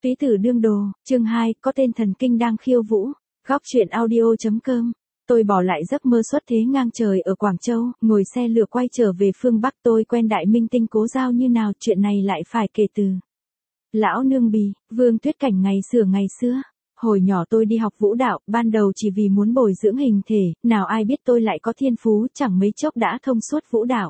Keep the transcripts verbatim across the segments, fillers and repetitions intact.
Túy tử đương đồ, chương hai, có tên thần kinh đang khiêu vũ. Góc truyện audio chấm com. Tôi bỏ lại giấc mơ xuất thế ngang trời ở Quảng Châu, ngồi xe lửa quay trở về phương Bắc. Tôi quen đại minh tinh Cố Giao như nào, chuyện này lại phải kể từ Lão Nương Bì, Vương Tuyết Cảnh ngày xưa ngày xưa. Hồi nhỏ tôi đi học vũ đạo, ban đầu chỉ vì muốn bồi dưỡng hình thể, nào ai biết tôi lại có thiên phú, chẳng mấy chốc đã thông suốt vũ đạo.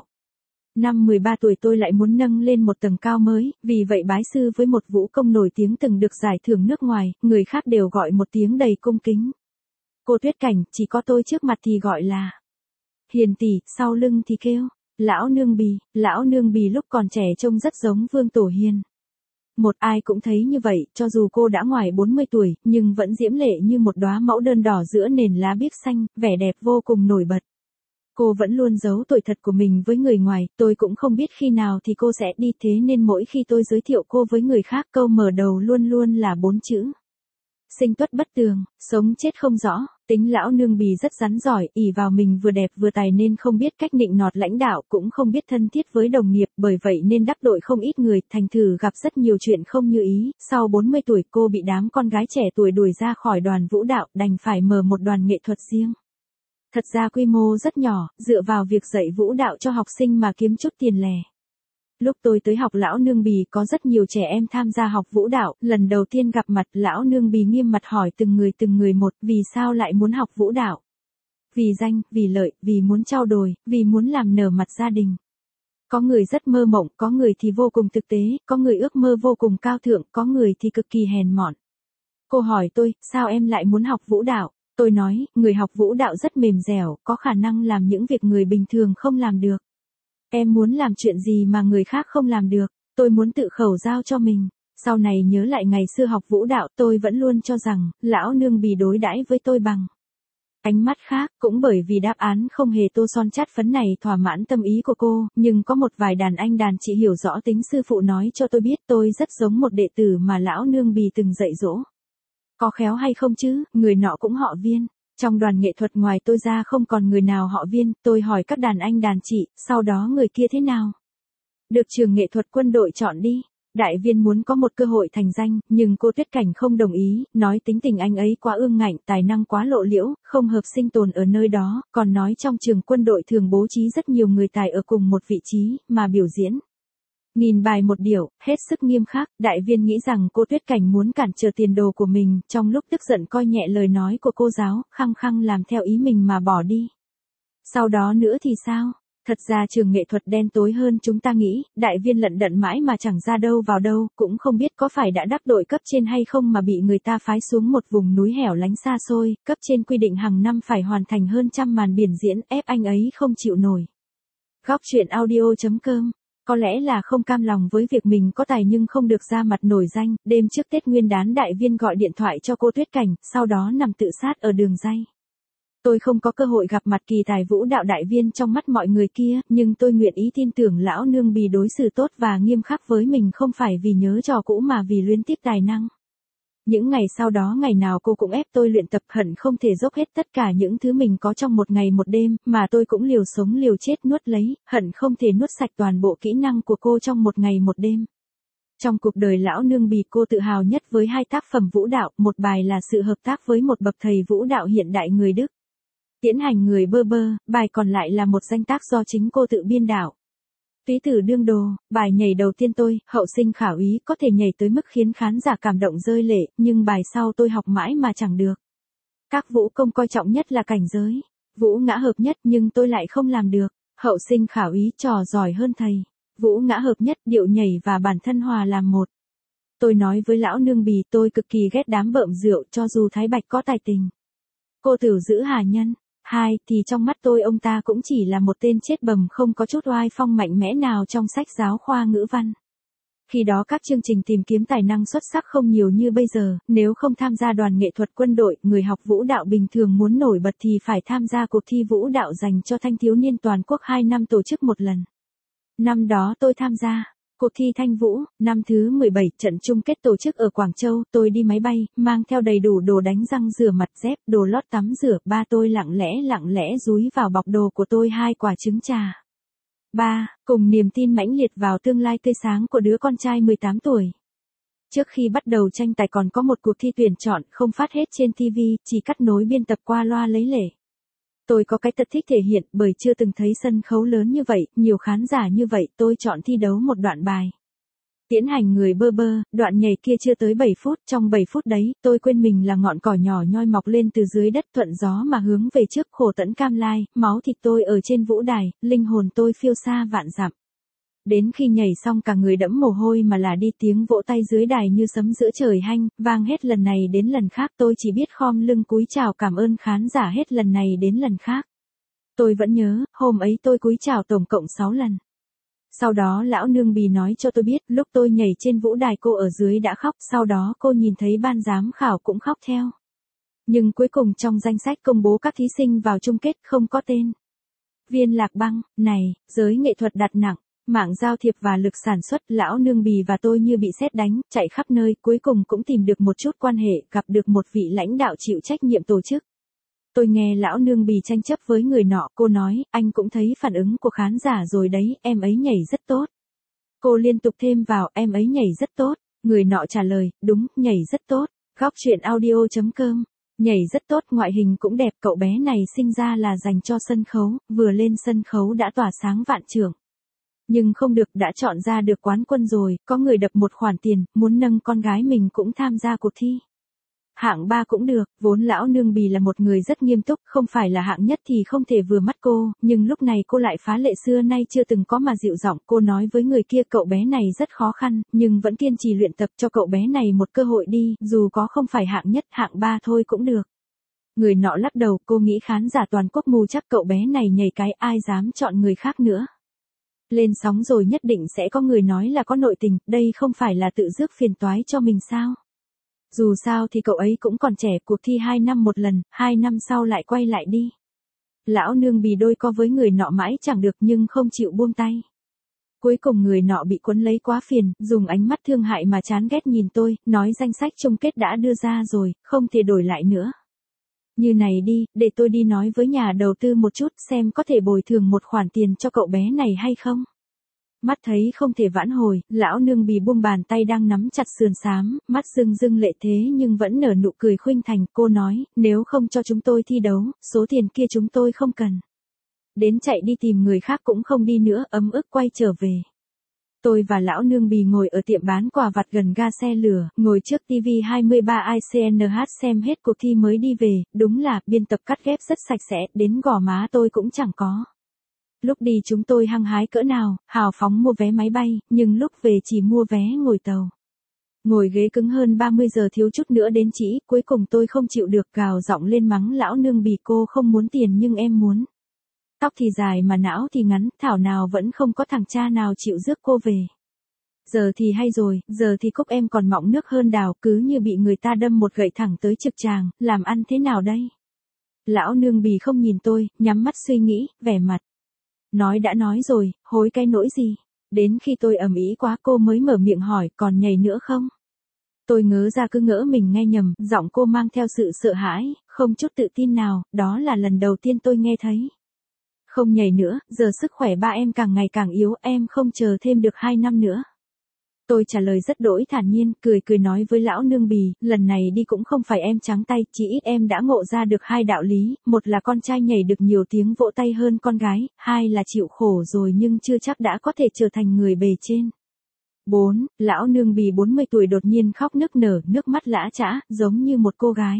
Năm mười ba tuổi tôi lại muốn nâng lên một tầng cao mới, vì vậy bái sư với một vũ công nổi tiếng từng được giải thưởng nước ngoài, người khác đều gọi một tiếng đầy cung kính. Cô Tuyết Cảnh, chỉ có tôi trước mặt thì gọi là Hiền tỷ, sau lưng thì kêu Lão Nương Bì. Lão Nương Bì lúc còn trẻ trông rất giống Vương Tổ Hiền. Một ai cũng thấy như vậy, cho dù cô đã ngoài bốn mươi tuổi, nhưng vẫn diễm lệ như một đóa mẫu đơn đỏ giữa nền lá biếc xanh, vẻ đẹp vô cùng nổi bật. Cô vẫn luôn giấu tuổi thật của mình với người ngoài, tôi cũng không biết khi nào thì cô sẽ đi, thế nên mỗi khi tôi giới thiệu cô với người khác, câu mở đầu luôn luôn là bốn chữ: sinh tuất bất tường, sống chết không rõ. Tính Lão Nương Bì rất rắn giỏi, ỷ vào mình vừa đẹp vừa tài nên không biết cách nịnh nọt lãnh đạo, cũng không biết thân thiết với đồng nghiệp, bởi vậy nên đắc tội không ít người, thành thử gặp rất nhiều chuyện không như ý. Sau bốn mươi tuổi cô bị đám con gái trẻ tuổi đuổi ra khỏi đoàn vũ đạo, đành phải mở một đoàn nghệ thuật riêng. Thật ra quy mô rất nhỏ, dựa vào việc dạy vũ đạo cho học sinh mà kiếm chút tiền lẻ. Lúc tôi tới học Lão Nương Bì có rất nhiều trẻ em tham gia học vũ đạo, lần đầu tiên gặp mặt Lão Nương Bì nghiêm mặt hỏi từng người từng người một, vì sao lại muốn học vũ đạo? Vì danh, vì lợi, vì muốn trau dồi, vì muốn làm nở mặt gia đình. Có người rất mơ mộng, có người thì vô cùng thực tế, có người ước mơ vô cùng cao thượng, có người thì cực kỳ hèn mọn. Cô hỏi tôi, sao em lại muốn học vũ đạo? Tôi nói, người học vũ đạo rất mềm dẻo, có khả năng làm những việc người bình thường không làm được. Em muốn làm chuyện gì mà người khác không làm được, tôi muốn tự khẩu giao cho mình. Sau này nhớ lại ngày xưa học vũ đạo, tôi vẫn luôn cho rằng, Lão Nương Bì đối đãi với tôi bằng ánh mắt khác, cũng bởi vì đáp án không hề tô son chát phấn này thỏa mãn tâm ý của cô, nhưng có một vài đàn anh đàn chị hiểu rõ tính sư phụ nói cho tôi biết tôi rất giống một đệ tử mà Lão Nương Bì từng dạy dỗ. Có khéo hay không chứ, người nọ cũng họ Viên. Trong đoàn nghệ thuật ngoài tôi ra không còn người nào họ Viên, tôi hỏi các đàn anh đàn chị, sau đó người kia thế nào? Được trường nghệ thuật quân đội chọn đi. Đại Viên muốn có một cơ hội thành danh, nhưng cô Tuyết Cảnh không đồng ý, nói tính tình anh ấy quá ương ngạnh, tài năng quá lộ liễu, không hợp sinh tồn ở nơi đó, còn nói trong trường quân đội thường bố trí rất nhiều người tài ở cùng một vị trí, mà biểu diễn nghìn bài một điệu, hết sức nghiêm khắc. Đại Viên nghĩ rằng cô Tuyết Cảnh muốn cản trở tiền đồ của mình, trong lúc tức giận coi nhẹ lời nói của cô giáo, khăng khăng làm theo ý mình mà bỏ đi. Sau đó nữa thì sao? Thật ra trường nghệ thuật đen tối hơn chúng ta nghĩ, Đại Viên lận đận mãi mà chẳng ra đâu vào đâu, cũng không biết có phải đã đắc tội cấp trên hay không mà bị người ta phái xuống một vùng núi hẻo lánh xa xôi, cấp trên quy định hàng năm phải hoàn thành hơn trăm màn biểu diễn, ép anh ấy không chịu nổi. Góc truyện audio chấm com. Có lẽ là không cam lòng với việc mình có tài nhưng không được ra mặt nổi danh, đêm trước Tết Nguyên đán Đại Viên gọi điện thoại cho cô Tuyết Cảnh, sau đó nằm tự sát ở đường ray. Tôi không có cơ hội gặp mặt kỳ tài vũ đạo Đại Viên trong mắt mọi người kia, nhưng tôi nguyện ý tin tưởng Lão Nương Bì đối xử tốt và nghiêm khắc với mình không phải vì nhớ trò cũ mà vì luyến tiếc tài năng. Những ngày sau đó ngày nào cô cũng ép tôi luyện tập, hận không thể dốc hết tất cả những thứ mình có trong một ngày một đêm, mà tôi cũng liều sống liều chết nuốt lấy, hận không thể nuốt sạch toàn bộ kỹ năng của cô trong một ngày một đêm. Trong cuộc đời Lão Nương Bì cô tự hào nhất với hai tác phẩm vũ đạo, một bài là sự hợp tác với một bậc thầy vũ đạo hiện đại người Đức, Tiễn Hành người bơ bơ, bài còn lại là một danh tác do chính cô tự biên đạo. Túy tử đương đồ, bài nhảy đầu tiên tôi, hậu sinh khả úy, có thể nhảy tới mức khiến khán giả cảm động rơi lệ, nhưng bài sau tôi học mãi mà chẳng được. Các vũ công coi trọng nhất là cảnh giới, vũ ngã hợp nhất nhưng tôi lại không làm được. Hậu sinh khả úy trò giỏi hơn thầy, vũ ngã hợp nhất, điệu nhảy và bản thân hòa làm một. Tôi nói với Lão Nương Bì tôi cực kỳ ghét đám bợm rượu cho dù Thái Bạch có tài tình. Cô Tửu giữ hà nhân. Hai, thì trong mắt tôi ông ta cũng chỉ là một tên chết bầm không có chút oai phong mạnh mẽ nào trong sách giáo khoa ngữ văn. Khi đó các chương trình tìm kiếm tài năng xuất sắc không nhiều như bây giờ, nếu không tham gia đoàn nghệ thuật quân đội, người học vũ đạo bình thường muốn nổi bật thì phải tham gia cuộc thi vũ đạo dành cho thanh thiếu niên toàn quốc hai năm tổ chức một lần. Năm đó tôi tham gia cuộc thi Thanh Vũ, năm thứ mười bảy, trận chung kết tổ chức ở Quảng Châu, tôi đi máy bay, mang theo đầy đủ đồ đánh răng rửa mặt, dép, đồ lót tắm rửa, ba tôi lặng lẽ lặng lẽ dúi vào bọc đồ của tôi hai quả trứng trà. Ba, cùng niềm tin mãnh liệt vào tương lai tươi sáng của đứa con trai mười tám tuổi. Trước khi bắt đầu tranh tài còn có một cuộc thi tuyển chọn không phát hết trên ti vi, chỉ cắt nối biên tập qua loa lấy lể. Tôi có cái tật thích thể hiện bởi chưa từng thấy sân khấu lớn như vậy, nhiều khán giả như vậy, tôi chọn thi đấu một đoạn bài. Tiễn hành người bơ bơ, đoạn nhảy kia chưa tới bảy phút, trong bảy phút đấy, tôi quên mình là ngọn cỏ nhỏ nhoi mọc lên từ dưới đất thuận gió mà hướng về trước khổ tẫn cam lai, máu thịt tôi ở trên vũ đài, linh hồn tôi phiêu xa vạn dặm. Đến khi nhảy xong cả người đẫm mồ hôi mà là đi tiếng vỗ tay dưới đài như sấm giữa trời hanh, vang hết lần này đến lần khác tôi chỉ biết khom lưng cúi chào cảm ơn khán giả hết lần này đến lần khác. Tôi vẫn nhớ, hôm ấy tôi cúi chào tổng cộng sáu lần. Sau đó lão nương bì nói cho tôi biết, lúc tôi nhảy trên vũ đài cô ở dưới đã khóc, sau đó cô nhìn thấy ban giám khảo cũng khóc theo. Nhưng cuối cùng trong danh sách công bố các thí sinh vào chung kết không có tên. Viên Lạc Băng, này, giới nghệ thuật đặt nặng, mạng giao thiệp và lực sản xuất, lão nương bì và tôi như bị sét đánh, chạy khắp nơi, cuối cùng cũng tìm được một chút quan hệ, gặp được một vị lãnh đạo chịu trách nhiệm tổ chức. Tôi nghe lão nương bì tranh chấp với người nọ, cô nói, anh cũng thấy phản ứng của khán giả rồi đấy, em ấy nhảy rất tốt. Cô liên tục thêm vào, em ấy nhảy rất tốt. Người nọ trả lời, đúng, nhảy rất tốt. Góc truyện audio chấm com. Nhảy rất tốt, ngoại hình cũng đẹp, cậu bé này sinh ra là dành cho sân khấu, vừa lên sân khấu đã tỏa sáng vạn trượng. Nhưng không được, đã chọn ra được quán quân rồi, có người đập một khoản tiền, muốn nâng con gái mình cũng tham gia cuộc thi. Hạng ba cũng được, vốn lão nương bì là một người rất nghiêm túc, không phải là hạng nhất thì không thể vừa mắt cô, nhưng lúc này cô lại phá lệ xưa nay chưa từng có mà dịu giọng, cô nói với người kia cậu bé này rất khó khăn, nhưng vẫn kiên trì luyện tập cho cậu bé này một cơ hội đi, dù có không phải hạng nhất, hạng ba thôi cũng được. Người nọ lắc đầu, cô nghĩ khán giả toàn quốc mù chắc cậu bé này nhảy cái ai dám chọn người khác nữa. Lên sóng rồi nhất định sẽ có người nói là có nội tình, đây không phải là tự rước phiền toái cho mình sao? Dù sao thì cậu ấy cũng còn trẻ, cuộc thi hai năm một lần, hai năm sau lại quay lại đi. Lão nương bì đôi co với người nọ mãi chẳng được nhưng không chịu buông tay. Cuối cùng người nọ bị quấn lấy quá phiền, dùng ánh mắt thương hại mà chán ghét nhìn tôi, nói danh sách chung kết đã đưa ra rồi, không thể đổi lại nữa. Như này đi, để tôi đi nói với nhà đầu tư một chút xem có thể bồi thường một khoản tiền cho cậu bé này hay không. Mắt thấy không thể vãn hồi, lão nương bì buông bàn tay đang nắm chặt sườn xám, mắt rưng rưng lệ thế nhưng vẫn nở nụ cười khuynh thành, cô nói, nếu không cho chúng tôi thi đấu, số tiền kia chúng tôi không cần. Đến chạy đi tìm người khác cũng không đi nữa, ấm ức quay trở về. Tôi và lão nương bì ngồi ở tiệm bán quà vặt gần ga xe lửa, ngồi trước ti vi hai mươi ba i xê en hát xem hết cuộc thi mới đi về, đúng là, biên tập cắt ghép rất sạch sẽ, đến gò má tôi cũng chẳng có. Lúc đi chúng tôi hăng hái cỡ nào, hào phóng mua vé máy bay, nhưng lúc về chỉ mua vé ngồi tàu. Ngồi ghế cứng hơn ba mươi giờ thiếu chút nữa đến trĩ, cuối cùng tôi không chịu được gào giọng lên mắng lão nương bì cô không muốn tiền nhưng em muốn. Tóc thì dài mà não thì ngắn, thảo nào vẫn không có thằng cha nào chịu rước cô về. Giờ thì hay rồi, giờ thì cúc em còn mọng nước hơn đào, cứ như bị người ta đâm một gậy thẳng tới trực tràng, làm ăn thế nào đây? Lão nương bì không nhìn tôi, nhắm mắt suy nghĩ, vẻ mặt. Nói đã nói rồi, hối cái nỗi gì? Đến khi tôi ầm ĩ quá cô mới mở miệng hỏi, còn nhảy nữa không? Tôi ngớ ra cứ ngỡ mình nghe nhầm, giọng cô mang theo sự sợ hãi, không chút tự tin nào, đó là lần đầu tiên tôi nghe thấy. Không nhảy nữa, giờ sức khỏe ba em càng ngày càng yếu, em không chờ thêm được hai năm nữa. Tôi trả lời rất đỗi thản nhiên, cười cười nói với lão nương bì, lần này đi cũng không phải em trắng tay, chỉ ít em đã ngộ ra được hai đạo lý, một là con trai nhảy được nhiều tiếng vỗ tay hơn con gái, hai là chịu khổ rồi nhưng chưa chắc đã có thể trở thành người bề trên. bốn. Lão nương bì bốn mươi tuổi đột nhiên khóc nức nở, nước mắt lã chã, giống như một cô gái.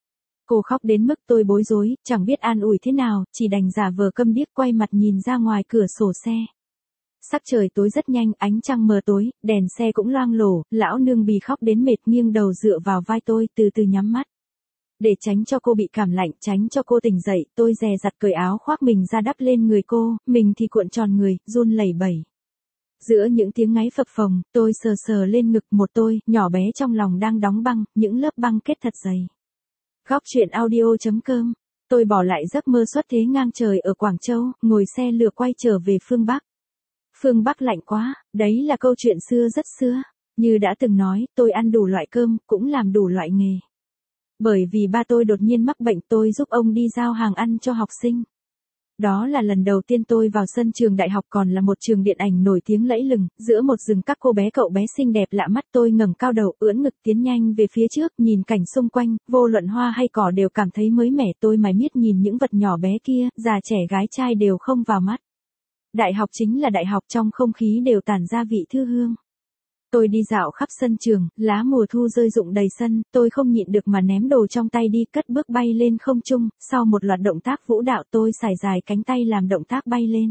Cô khóc đến mức tôi bối rối, chẳng biết an ủi thế nào, chỉ đành giả vờ câm điếc quay mặt nhìn ra ngoài cửa sổ xe. Sắc trời tối rất nhanh, ánh trăng mờ tối, đèn xe cũng loang lổ, lão nương bì khóc đến mệt nghiêng đầu dựa vào vai tôi, từ từ nhắm mắt. Để tránh cho cô bị cảm lạnh, tránh cho cô tỉnh dậy, tôi dè dặt cởi áo khoác mình ra đắp lên người cô, mình thì cuộn tròn người, run lẩy bẩy. Giữa những tiếng ngáy phập phồng, tôi sờ sờ lên ngực một tôi, nhỏ bé trong lòng đang đóng băng, những lớp băng kết thật dày. Góc truyện audio chấm com. Tôi bỏ lại giấc mơ xuất thế ngang trời ở Quảng Châu, ngồi xe lửa quay trở về phương Bắc. Phương Bắc lạnh quá, đấy là câu chuyện xưa rất xưa. Như đã từng nói, tôi ăn đủ loại cơm, cũng làm đủ loại nghề. Bởi vì ba tôi đột nhiên mắc bệnh tôi giúp ông đi giao hàng ăn cho học sinh. Đó là lần đầu tiên tôi vào sân trường đại học, còn là một trường điện ảnh nổi tiếng lẫy lừng, giữa một rừng các cô bé cậu bé xinh đẹp lạ mắt. Tôi ngẩng cao đầu, ưỡn ngực tiến nhanh về phía trước, nhìn cảnh xung quanh, vô luận hoa hay cỏ đều cảm thấy mới mẻ. Tôi mải miết nhìn những vật nhỏ bé kia, già trẻ gái trai đều không vào mắt. Đại học chính là đại học, trong không khí đều tản ra vị thư hương. Tôi đi dạo khắp sân trường, lá mùa thu rơi rụng đầy sân, tôi không nhịn được mà ném đồ trong tay đi, cất bước bay lên không trung. Sau một loạt động tác vũ đạo, tôi xải dài cánh tay làm động tác bay lên.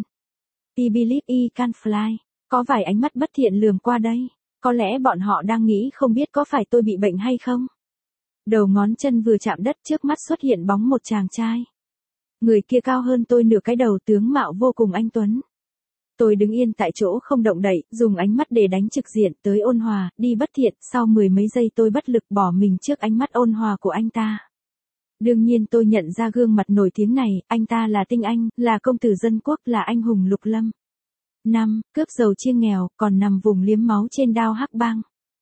I believe I can fly. Có vài ánh mắt bất thiện lườm qua đây. Có lẽ bọn họ đang nghĩ không biết có phải tôi bị bệnh hay không. Đầu ngón chân vừa chạm đất, trước mắt xuất hiện bóng một chàng trai. Người kia cao hơn tôi nửa cái đầu, tướng mạo vô cùng anh tuấn. Tôi đứng yên tại chỗ không động đậy, dùng ánh mắt để đánh trực diện, tới ôn hòa, đi bất thiện. Sau mười mấy giây tôi bất lực bỏ mình trước ánh mắt ôn hòa của anh ta. Đương nhiên tôi nhận ra gương mặt nổi tiếng này, anh ta là Tinh Anh, là công tử dân quốc, là anh hùng lục lâm. Năm, cướp giàu chia nghèo, còn nằm vùng liếm máu trên đao hắc bang.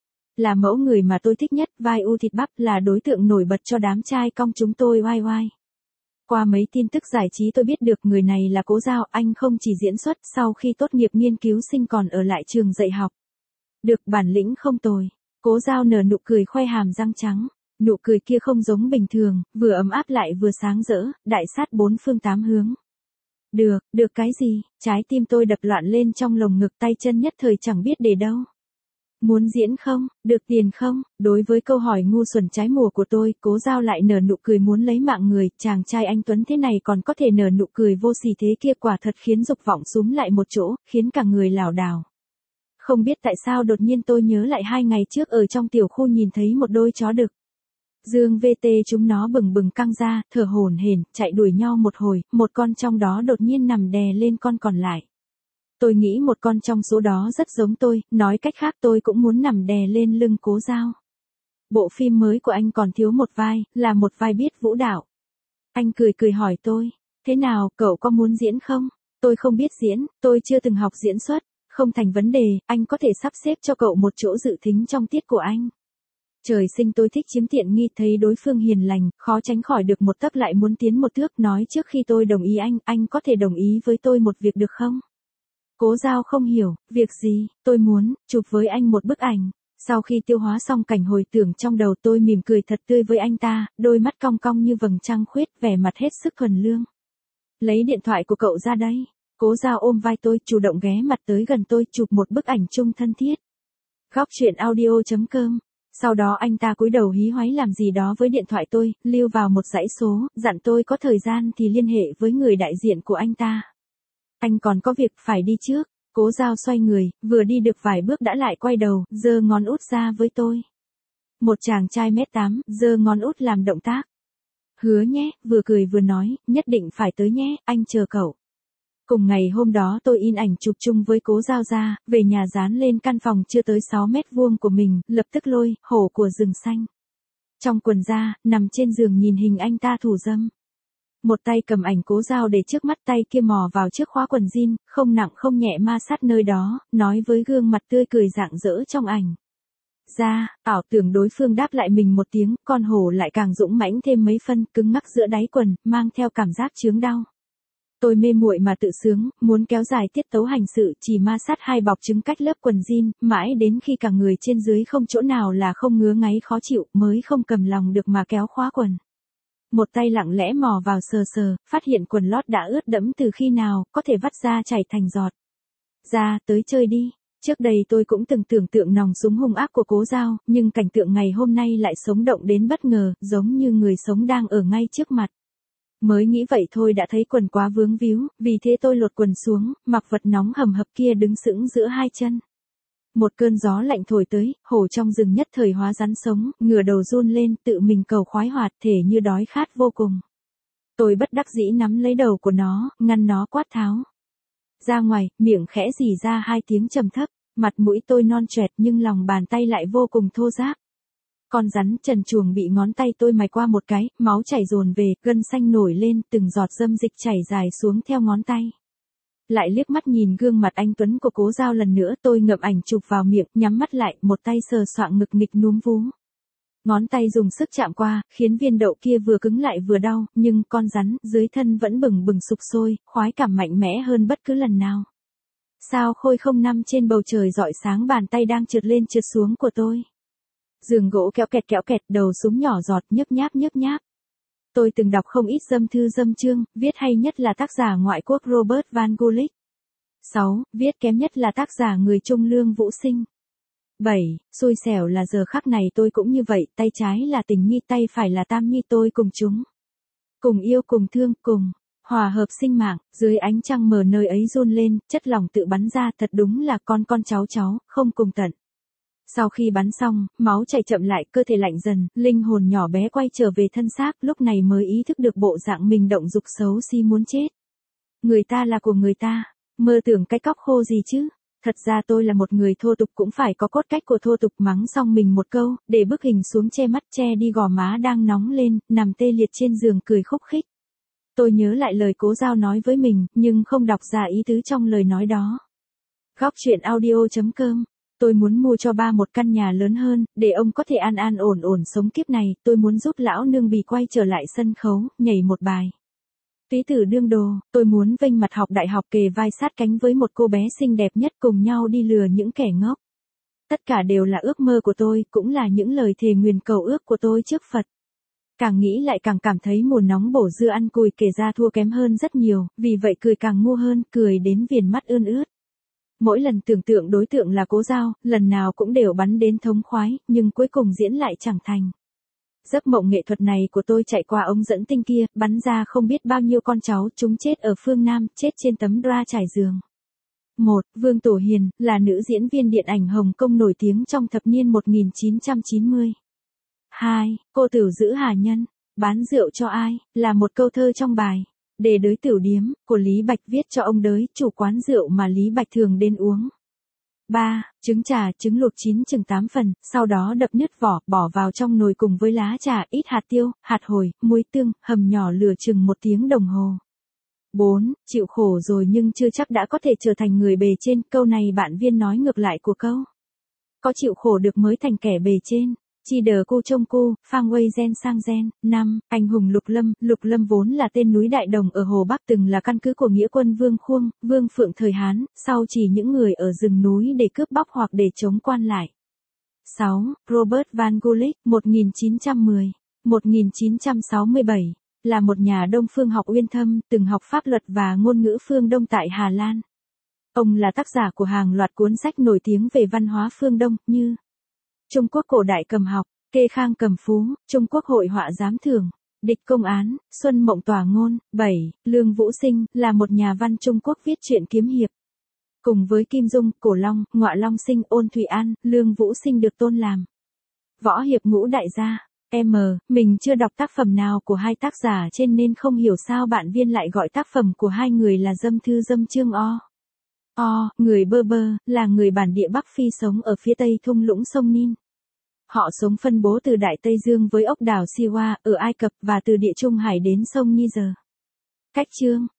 Là mẫu người mà tôi thích nhất, vai u thịt bắp, là đối tượng nổi bật cho đám trai cong chúng tôi oai oai. Qua mấy tin tức giải trí tôi biết được người này là Cố Giao, anh không chỉ diễn xuất, sau khi tốt nghiệp nghiên cứu sinh còn ở lại trường dạy học. Được, bản lĩnh không tồi. Cố Giao nở nụ cười khoe hàm răng trắng. Nụ cười kia không giống bình thường, vừa ấm áp lại vừa sáng rỡ, đại sát bốn phương tám hướng. Được, được cái gì? Trái tim tôi đập loạn lên trong lồng ngực, tay chân nhất thời chẳng biết để đâu. Muốn diễn không? Được tiền không? Đối với câu hỏi ngu xuẩn trái mùa của tôi, Cố Giao lại nở nụ cười muốn lấy mạng người. Chàng trai anh tuấn thế này còn có thể nở nụ cười vô sỉ thế kia, quả thật khiến dục vọng súm lại một chỗ, khiến cả người lảo đảo. Không biết tại sao đột nhiên tôi nhớ lại hai ngày trước ở trong tiểu khu nhìn thấy một đôi chó đực. Dương vê tê chúng nó bừng bừng căng ra, thở hổn hển, chạy đuổi nhau một hồi, một con trong đó đột nhiên nằm đè lên con còn lại. Tôi nghĩ một con trong số đó rất giống tôi, nói cách khác tôi cũng muốn nằm đè lên lưng Cố Giao. Bộ phim mới của anh còn thiếu một vai, là một vai biết vũ đạo. Anh cười cười hỏi tôi, thế nào, cậu có muốn diễn không? Tôi không biết diễn, tôi chưa từng học diễn xuất, không thành vấn đề, anh có thể sắp xếp cho cậu một chỗ dự thính trong tiết của anh. Trời sinh tôi thích chiếm tiện nghi, thấy đối phương hiền lành, khó tránh khỏi được một tấc lại muốn tiến một thước, nói trước khi tôi đồng ý anh, anh có thể đồng ý với tôi một việc được không? Cố Giao không hiểu, việc gì? Tôi muốn chụp với anh một bức ảnh. Sau khi tiêu hóa xong cảnh hồi tưởng trong đầu, tôi mỉm cười thật tươi với anh ta, đôi mắt cong cong như vầng trăng khuyết, vẻ mặt hết sức thuần lương. Lấy điện thoại của cậu ra đây. Cố Giao ôm vai tôi, chủ động ghé mặt tới gần tôi, chụp một bức ảnh chung thân thiết. Góc truyện audio chấm com. Sau đó anh ta cúi đầu hí hoáy làm gì đó với điện thoại tôi, lưu vào một dãy số, dặn tôi có thời gian thì liên hệ với người đại diện của anh ta. Anh còn có việc phải đi trước. Cố Giao xoay người, vừa đi được vài bước đã lại quay đầu, giơ ngón út ra với tôi. Một chàng trai mét tám, giơ ngón út làm động tác. Hứa nhé, vừa cười vừa nói, nhất định phải tới nhé, anh chờ cậu. Cùng ngày hôm đó tôi in ảnh chụp chung với Cố Giao ra, về nhà dán lên căn phòng chưa tới sáu mét vuông của mình, lập tức lôi, hổ của rừng xanh. Trong quần da, nằm trên giường nhìn hình anh ta thủ dâm. Một tay cầm ảnh Cố Giao để trước mắt, tay kia mò vào chiếc khóa quần jean, không nặng không nhẹ ma sát nơi đó, nói với gương mặt tươi cười rạng rỡ trong ảnh. Ra, ảo tưởng đối phương đáp lại mình một tiếng, con hổ lại càng dũng mãnh thêm mấy phân, cứng ngắc giữa đáy quần, mang theo cảm giác chướng đau. Tôi mê muội mà tự sướng, muốn kéo dài tiết tấu hành sự, chỉ ma sát hai bọc trứng cách lớp quần jean, mãi đến khi cả người trên dưới không chỗ nào là không ngứa ngáy khó chịu, mới không cầm lòng được mà kéo khóa quần. Một tay lặng lẽ mò vào sờ sờ, phát hiện quần lót đã ướt đẫm từ khi nào, có thể vắt ra chảy thành giọt. Ra, tới chơi đi. Trước đây tôi cũng từng tưởng tượng nòng súng hung ác của Cố Giao, nhưng cảnh tượng ngày hôm nay lại sống động đến bất ngờ, giống như người sống đang ở ngay trước mặt. Mới nghĩ vậy thôi đã thấy quần quá vướng víu, vì thế tôi lột quần xuống, mặc vật nóng hầm hập kia đứng sững giữa hai chân. Một cơn gió lạnh thổi tới, hổ trong rừng nhất thời hóa rắn sống, ngửa đầu run lên, tự mình cầu khoái hoạt, thể như đói khát vô cùng. Tôi bất đắc dĩ nắm lấy đầu của nó, ngăn nó quát tháo. Ra ngoài, miệng khẽ rỉ ra hai tiếng trầm thấp, mặt mũi tôi non choẹt nhưng lòng bàn tay lại vô cùng thô ráp. Con rắn trần truồng bị ngón tay tôi mài qua một cái, máu chảy dồn về, gân xanh nổi lên, từng giọt dâm dịch chảy dài xuống theo ngón tay. Lại liếc mắt nhìn gương mặt anh tuấn của Cố Giao lần nữa, tôi ngậm ảnh chụp vào miệng, nhắm mắt lại, một tay sờ soạng ngực nghịch núm vú. Ngón tay dùng sức chạm qua, khiến viên đậu kia vừa cứng lại vừa đau, nhưng con rắn dưới thân vẫn bừng bừng sục sôi, khoái cảm mạnh mẽ hơn bất cứ lần nào. Sao Khôi không năm trên bầu trời rọi sáng bàn tay đang trượt lên trượt xuống của tôi. Giường gỗ kéo kẹt kéo kẹt, đầu súng nhỏ giọt nhấp nháp nhấp nháp. Tôi từng đọc không ít dâm thư dâm chương, viết hay nhất là tác giả ngoại quốc Robert Van Gulik. sáu. Viết kém nhất là tác giả người Trung Lương Vũ Sinh. bảy. Xui xẻo là giờ khắc này tôi cũng như vậy, tay trái là tình nhi, tay phải là tam nhi, tôi cùng chúng. Cùng yêu cùng thương, cùng hòa hợp sinh mạng, dưới ánh trăng mờ nơi ấy run lên, chất lỏng tự bắn ra, thật đúng là con con cháu cháu, không cùng tận. Sau khi bắn xong, máu chảy chậm lại, cơ thể lạnh dần, linh hồn nhỏ bé quay trở về thân xác, lúc này mới ý thức được bộ dạng mình động dục xấu xí muốn chết. Người ta là của người ta, mơ tưởng cái cóc khô gì chứ. Thật ra tôi là một người thô tục, cũng phải có cốt cách của thô tục, mắng xong mình một câu, để bức hình xuống che mắt che đi gò má đang nóng lên, nằm tê liệt trên giường cười khúc khích. Tôi nhớ lại lời Cố Giao nói với mình, nhưng không đọc ra ý tứ trong lời nói đó. Góc truyện audio chấm com. Tôi muốn mua cho ba một căn nhà lớn hơn, để ông có thể an an ổn ổn sống kiếp này, tôi muốn giúp lão nương Bì quay trở lại sân khấu, nhảy một bài. Túy tử đương đồ, tôi muốn vênh mặt học đại học, kề vai sát cánh với một cô bé xinh đẹp nhất, cùng nhau đi lừa những kẻ ngốc. Tất cả đều là ước mơ của tôi, cũng là những lời thề nguyền cầu ước của tôi trước Phật. Càng nghĩ lại càng cảm thấy mùa nóng bổ dưa ăn cùi kể ra thua kém hơn rất nhiều, vì vậy cười càng ngu hơn, cười đến viền mắt ươn ướt. Mỗi lần tưởng tượng đối tượng là Cố Giao, lần nào cũng đều bắn đến thống khoái, nhưng cuối cùng diễn lại chẳng thành. Giấc mộng nghệ thuật này của tôi chạy qua ống dẫn tinh kia, bắn ra không biết bao nhiêu con cháu, chúng chết ở phương Nam, chết trên tấm dra trải giường. một. Vương Tổ Hiền, là nữ diễn viên điện ảnh Hồng Kông nổi tiếng trong thập niên một nghìn chín trăm chín mươi. hai. Cô Tửu Giữ Hà Nhân, bán rượu cho ai, là một câu thơ trong bài Đề Đới Tửu Điếm, của Lý Bạch viết cho ông Đới, chủ quán rượu mà Lý Bạch thường đến uống. ba. Trứng trà, trứng luộc chín chừng tám phần, sau đó đập nứt vỏ, bỏ vào trong nồi cùng với lá trà, ít hạt tiêu, hạt hồi, muối tương, hầm nhỏ lửa chừng một tiếng đồng hồ. bốn. Chịu khổ rồi nhưng chưa chắc đã có thể trở thành người bề trên, câu này bạn Viên nói ngược lại của câu có chịu khổ được mới thành kẻ bề trên. Chi đờ cô trông cô, phang quay gen sang gen. năm. Anh hùng Lục Lâm, Lục Lâm vốn là tên núi Đại Đồng ở Hồ Bắc, từng là căn cứ của nghĩa quân Vương Khuông, Vương Phượng thời Hán, sau chỉ những người ở rừng núi để cướp bóc hoặc để chống quan lại. sáu. Robert Van Gulik, một nghìn chín trăm mười đến một nghìn chín trăm sáu mươi bảy, là một nhà Đông phương học uyên thâm, từng học pháp luật và ngôn ngữ phương Đông tại Hà Lan. Ông là tác giả của hàng loạt cuốn sách nổi tiếng về văn hóa phương Đông, như Trung Quốc cổ đại cầm học, Kê Khang cầm phú, Trung Quốc hội họa giám thưởng, Địch công án, Xuân mộng tỏa ngôn. bảy. Lương Vũ Sinh, là một nhà văn Trung Quốc viết truyện kiếm hiệp. Cùng với Kim Dung, Cổ Long, Ngọa Long Sinh, Ôn Thủy An, Lương Vũ Sinh được tôn làm võ hiệp ngũ đại gia. M. Mình chưa đọc tác phẩm nào của hai tác giả trên nên không hiểu sao bạn Viên lại gọi tác phẩm của hai người là dâm thư dâm chương o. O, người Berber, là người bản địa Bắc Phi sống ở phía tây thung lũng sông Nin. Họ sống phân bố từ Đại Tây Dương với ốc đảo Siwa ở Ai Cập và từ Địa Trung Hải đến sông Niger. Cách chương